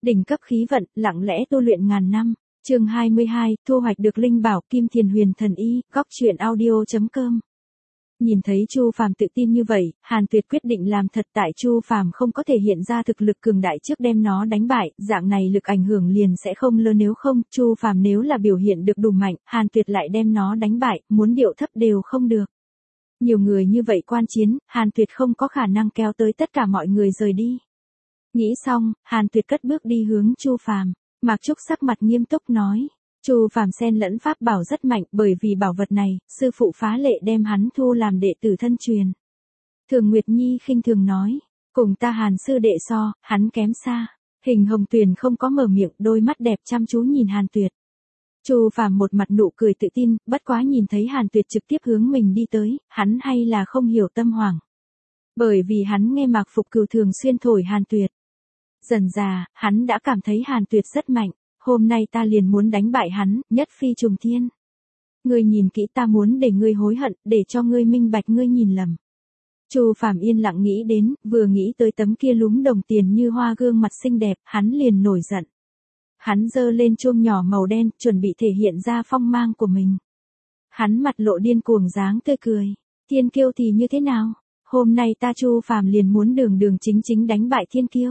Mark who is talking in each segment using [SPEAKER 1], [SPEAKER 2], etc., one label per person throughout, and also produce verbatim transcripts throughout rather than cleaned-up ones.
[SPEAKER 1] Đỉnh cấp khí vận, lặng lẽ tu luyện ngàn năm. Chương hai mươi hai, thu hoạch được linh bảo Kim Thiền Huyền Thần Y, góc truyện audio chấm com. Nhìn thấy Chu Phàm tự tin như vậy, Hàn Tuyệt quyết định làm thật tại Chu Phàm không có thể hiện ra thực lực cường đại trước đem nó đánh bại, dạng này lực ảnh hưởng liền sẽ không lớn, nếu không, Chu Phàm nếu là biểu hiện được đủ mạnh, Hàn Tuyệt lại đem nó đánh bại, muốn điệu thấp đều không được. Nhiều người như vậy quan chiến, Hàn Tuyệt không có khả năng kéo tới tất cả mọi người rời đi. Nghĩ xong, Hàn Tuyệt cất bước đi hướng Chu Phàm. Mạc Trúc sắc mặt nghiêm túc nói, Chu Phàm xen lẫn pháp bảo rất mạnh, bởi vì bảo vật này, sư phụ phá lệ đem hắn thu làm đệ tử thân truyền. Thường Nguyệt Nhi khinh thường nói, cùng ta Hàn sư đệ so, hắn kém xa. Hình Hồng Tuyền không có mở miệng, đôi mắt đẹp chăm chú nhìn Hàn Tuyệt. Chu Phàm một mặt nụ cười tự tin, bất quá nhìn thấy Hàn Tuyệt trực tiếp hướng mình đi tới, hắn hay là không hiểu tâm hoảng. Bởi vì hắn nghe Mạc Phục Cửu thường xuyên thổi Hàn Tuyệt. Dần dà, hắn đã cảm thấy Hàn Tuyệt rất mạnh, hôm nay ta liền muốn đánh bại hắn, nhất phi trùng thiên. Ngươi nhìn kỹ, ta muốn để ngươi hối hận, để cho ngươi minh bạch ngươi nhìn lầm. Chu Phàm yên lặng nghĩ đến, vừa nghĩ tới tấm kia lúm đồng tiền như hoa gương mặt xinh đẹp, hắn liền nổi giận. Hắn giơ lên chuông nhỏ màu đen, chuẩn bị thể hiện ra phong mang của mình. Hắn mặt lộ điên cuồng dáng tươi cười, Thiên Kiêu thì như thế nào? Hôm nay ta Chu Phàm liền muốn đường đường chính chính đánh bại Thiên Kiêu.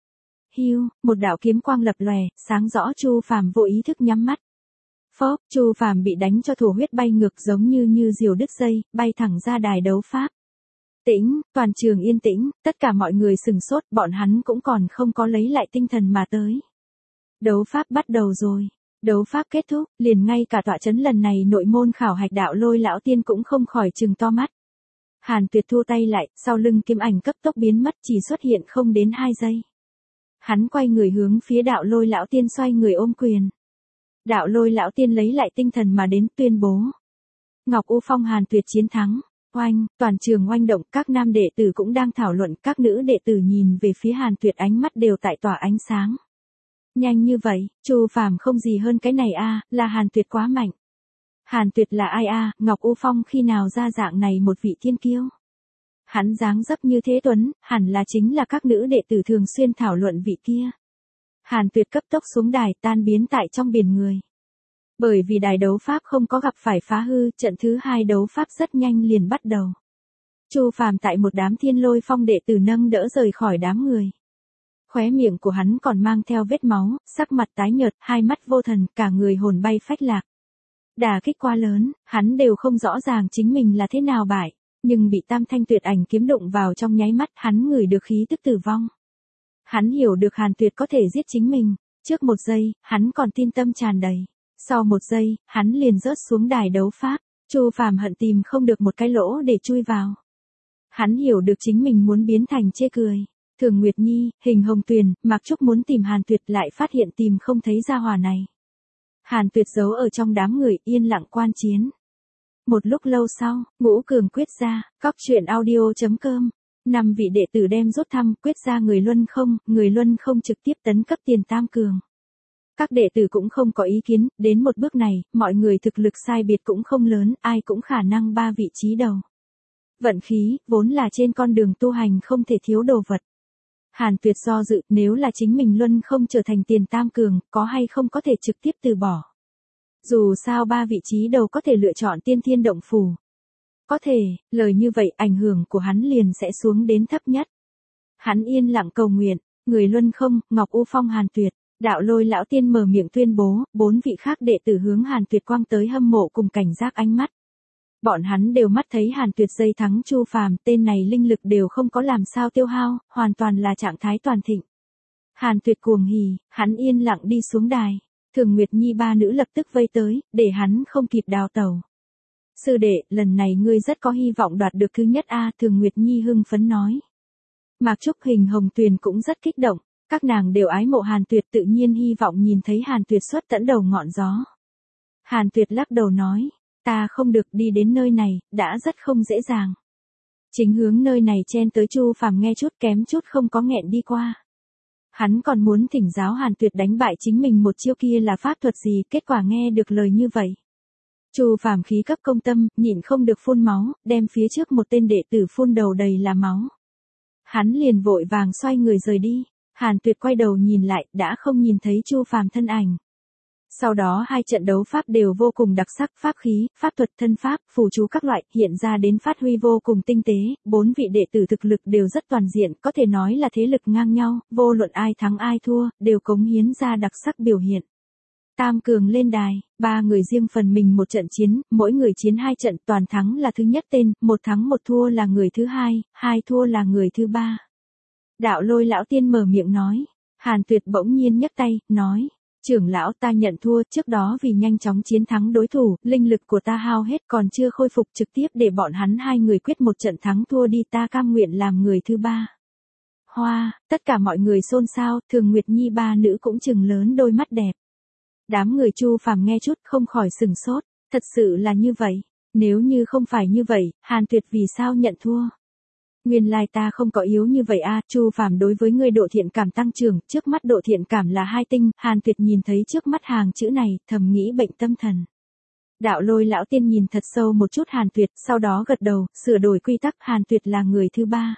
[SPEAKER 1] Hiu, một đạo kiếm quang lập lòe, sáng rõ Chu Phàm vô ý thức nhắm mắt. Phốc, Chu Phàm bị đánh cho thổ huyết bay ngược giống như như diều đứt dây, bay thẳng ra đài đấu pháp. Tĩnh, toàn trường yên tĩnh, tất cả mọi người sừng sốt, bọn hắn cũng còn không có lấy lại tinh thần mà tới. Đấu pháp bắt đầu rồi. Đấu pháp kết thúc, liền ngay cả tọa chấn lần này nội môn khảo hạch Đạo Lôi lão tiên cũng không khỏi trừng to mắt. Hàn Tuyệt thu tay lại, sau lưng kiếm ảnh cấp tốc biến mất, chỉ xuất hiện không đến hai giây. Hắn quay người hướng phía Đạo Lôi lão tiên xoay người ôm quyền. Đạo Lôi lão tiên lấy lại tinh thần mà đến tuyên bố. Ngọc U Phong Hàn Tuyệt chiến thắng. Oanh, toàn trường oanh động, các nam đệ tử cũng đang thảo luận, các nữ đệ tử nhìn về phía Hàn Tuyệt ánh mắt đều tại tỏa ánh sáng. Nhanh như vậy, Chu Phàm không gì hơn cái này a, là Hàn Tuyệt quá mạnh. Hàn Tuyệt là ai a, Ngọc U Phong khi nào ra dạng này một vị thiên kiêu? Hắn dáng dấp như thế tuấn, hẳn là chính là các nữ đệ tử thường xuyên thảo luận vị kia. Hàn Tuyệt cấp tốc xuống đài, tan biến tại trong biển người. Bởi vì đài đấu pháp không có gặp phải phá hư, trận thứ hai đấu pháp rất nhanh liền bắt đầu. Chu Phàm tại một đám Thiên Lôi Phong đệ tử nâng đỡ rời khỏi đám người. Khóe miệng của hắn còn mang theo vết máu, sắc mặt tái nhợt, hai mắt vô thần, cả người hồn bay phách lạc. Đả kích quá lớn, hắn đều không rõ ràng chính mình là thế nào bại, nhưng bị Tam Thanh Tuyệt Ảnh kiếm đụng vào trong nháy mắt, hắn ngửi được khí tức tử vong. Hắn hiểu được Hàn Tuyệt có thể giết chính mình, trước một giây, hắn còn tin tâm tràn đầy. Sau một giây, hắn liền rớt xuống đài đấu pháp, Chu Phàm hận tìm không được một cái lỗ để chui vào. Hắn hiểu được chính mình muốn biến thành chê cười. Thường Nguyệt Nhi, Hình Hồng Tuyền, Mạc Trúc muốn tìm Hàn Tuyệt lại phát hiện tìm không thấy gia hỏa này. Hàn Tuyệt giấu ở trong đám người yên lặng quan chiến. Một lúc lâu sau, Ngũ Cường quyết ra, góc truyện audio chấm com. Năm vị đệ tử đem rút thăm, quyết ra người luân không, người luân không trực tiếp tấn cấp tiền tam cường. Các đệ tử cũng không có ý kiến, đến một bước này, mọi người thực lực sai biệt cũng không lớn, ai cũng khả năng ba vị trí đầu. Vận khí, vốn là trên con đường tu hành không thể thiếu đồ vật. Hàn Tuyệt do dự, nếu là chính mình luân không trở thành tiền tam cường, có hay không có thể trực tiếp từ bỏ. Dù sao ba vị trí đầu có thể lựa chọn tiên thiên động phù. Có thể, lời như vậy ảnh hưởng của hắn liền sẽ xuống đến thấp nhất. Hắn yên lặng cầu nguyện, người luân không, Ngọc U Phong Hàn Tuyệt, Đạo Lôi lão tiên mở miệng tuyên bố, bốn vị khác đệ tử hướng Hàn Tuyệt quang tới hâm mộ cùng cảnh giác ánh mắt. Bọn hắn đều mắt thấy Hàn Tuyệt dây thắng Chu Phàm, tên này linh lực đều không có làm sao tiêu hao, hoàn toàn là trạng thái toàn thịnh. Hàn Tuyệt cuồng hỉ, hắn yên lặng đi xuống đài. Thường Nguyệt Nhi ba nữ lập tức vây tới, để hắn không kịp đào tẩu. Sư đệ, lần này ngươi rất có hy vọng đoạt được thứ nhất a, Thường Nguyệt Nhi hưng phấn nói. Mạc Trúc, Hình Hồng Tuyền cũng rất kích động, các nàng đều ái mộ Hàn Tuyệt, tự nhiên hy vọng nhìn thấy Hàn Tuyệt xuất tận đầu ngọn gió. Hàn Tuyệt lắc đầu nói, ta không được đi đến nơi này, đã rất không dễ dàng. Chính hướng nơi này chen tới Chu Phàm nghe chút kém chút không có nghẹn đi qua. Hắn còn muốn thỉnh giáo Hàn Tuyệt đánh bại chính mình một chiêu kia là pháp thuật gì, kết quả nghe được lời như vậy. Chu Phàm khí cấp công tâm, nhịn không được phun máu, đem phía trước một tên đệ tử phun đầu đầy là máu. Hắn liền vội vàng xoay người rời đi. Hàn Tuyệt quay đầu nhìn lại, đã không nhìn thấy Chu Phàm thân ảnh. Sau đó hai trận đấu pháp đều vô cùng đặc sắc, pháp khí, pháp thuật thân pháp, phù chú các loại, hiện ra đến phát huy vô cùng tinh tế, bốn vị đệ tử thực lực đều rất toàn diện, có thể nói là thế lực ngang nhau, vô luận ai thắng ai thua, đều cống hiến ra đặc sắc biểu hiện. Tam cường lên đài, ba người riêng phần mình một trận chiến, mỗi người chiến hai trận, toàn thắng là thứ nhất tên, một thắng một thua là người thứ hai, hai thua là người thứ ba. Đạo Lôi lão tiên mở miệng nói, Hàn Tuyệt bỗng nhiên nhấc tay, nói, trưởng lão ta nhận thua, trước đó vì nhanh chóng chiến thắng đối thủ, linh lực của ta hao hết còn chưa khôi phục, trực tiếp để bọn hắn hai người quyết một trận thắng thua đi, ta cam nguyện làm người thứ ba. Hoa, tất cả mọi người xôn xao, Thường Nguyệt Nhi ba nữ cũng chừng lớn đôi mắt đẹp. Đám người Chu Phàm nghe chút không khỏi sừng sốt, thật sự là như vậy, nếu như không phải như vậy, Hàn Tuyệt vì sao nhận thua? Nguyên lai ta không có yếu như vậy a. Chu Phàm đối với người độ thiện cảm tăng trưởng, trước mắt độ thiện cảm là hai tinh, Hàn Tuyệt nhìn thấy trước mắt hàng chữ này, thầm nghĩ bệnh tâm thần. Đạo Lôi lão tiên nhìn thật sâu một chút Hàn Tuyệt, sau đó gật đầu, sửa đổi quy tắc, Hàn Tuyệt là người thứ ba.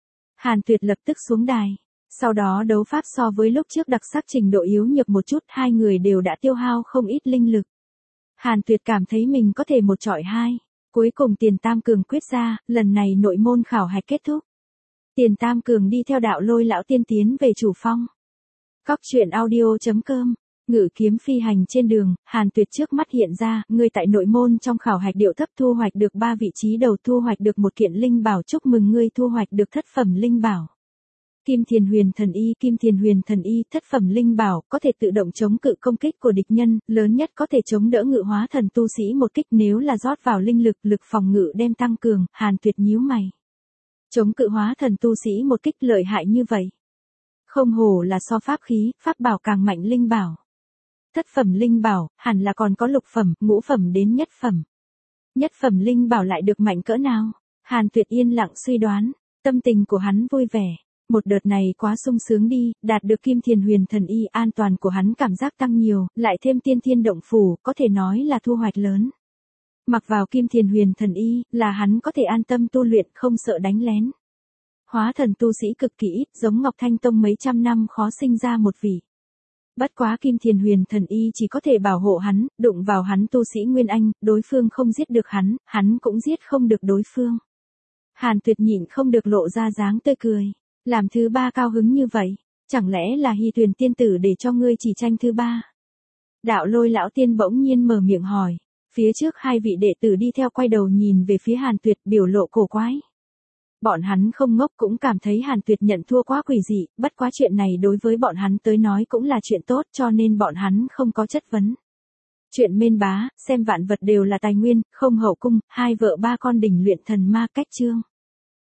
[SPEAKER 1] Hàn Tuyệt lập tức xuống đài. Sau đó đấu pháp so với lúc trước đặc sắc trình độ yếu nhược một chút, hai người đều đã tiêu hao không ít linh lực. Hàn Tuyệt cảm thấy mình có thể một chọi hai. Cuối cùng Tiền Tam Cường quyết ra, lần này nội môn khảo hạch kết thúc. Tiền Tam Cường đi theo Đạo Lôi lão tiên tiến về chủ phong. Cóc truyện audio chấm com, ngự kiếm phi hành trên đường, Hàn Tuyệt trước mắt hiện ra, ngươi tại nội môn trong khảo hạch điệu thấp thu hoạch được ba vị trí đầu, thu hoạch được một kiện linh bảo, chúc mừng ngươi thu hoạch được thất phẩm linh bảo. Kim Thiền Huyền Thần Y, Kim Thiền Huyền Thần Y, thất phẩm linh bảo, có thể tự động chống cự công kích của địch nhân, lớn nhất có thể chống đỡ ngự hóa thần tu sĩ một kích, nếu là rót vào linh lực, lực phòng ngự đem tăng cường, Hàn Tuyệt nhíu mày. Chống cự hóa thần tu sĩ một kích lợi hại như vậy. Không hổ là so pháp khí, pháp bảo càng mạnh linh bảo. Thất phẩm linh bảo, hẳn là còn có lục phẩm, ngũ phẩm đến nhất phẩm. Nhất phẩm linh bảo lại được mạnh cỡ nào? Hàn Tuyệt yên lặng suy đoán, tâm tình của hắn vui vẻ. Một đợt này quá sung sướng đi, đạt được Kim Thiền Huyền Thần Y, an toàn của hắn cảm giác tăng nhiều, lại thêm tiên thiên động phủ, có thể nói là thu hoạch lớn. Mặc vào Kim Thiền Huyền Thần Y, là hắn có thể an tâm tu luyện, không sợ đánh lén. Hóa thần tu sĩ cực kỳ ít, giống Ngọc Thanh Tông mấy trăm năm khó sinh ra một vị. Bất quá Kim Thiền Huyền Thần Y chỉ có thể bảo hộ hắn, đụng vào hắn tu sĩ Nguyên Anh, đối phương không giết được hắn, hắn cũng giết không được đối phương. Hàn Tuyệt nhịn không được lộ ra dáng tươi cười. Làm thứ ba cao hứng như vậy, chẳng lẽ là Hy Tuyền tiên tử để cho ngươi chỉ tranh thứ ba? Đạo Lôi lão tiên bỗng nhiên mở miệng hỏi, phía trước hai vị đệ tử đi theo quay đầu nhìn về phía Hàn Tuyệt, biểu lộ cổ quái. Bọn hắn không ngốc cũng cảm thấy Hàn Tuyệt nhận thua quá quỷ dị, bất quá chuyện này đối với bọn hắn tới nói cũng là chuyện tốt, cho nên bọn hắn không có chất vấn. Chuyện mên bá, xem vạn vật đều là tài nguyên, không hậu cung, hai vợ ba con đỉnh luyện thần ma cách chương.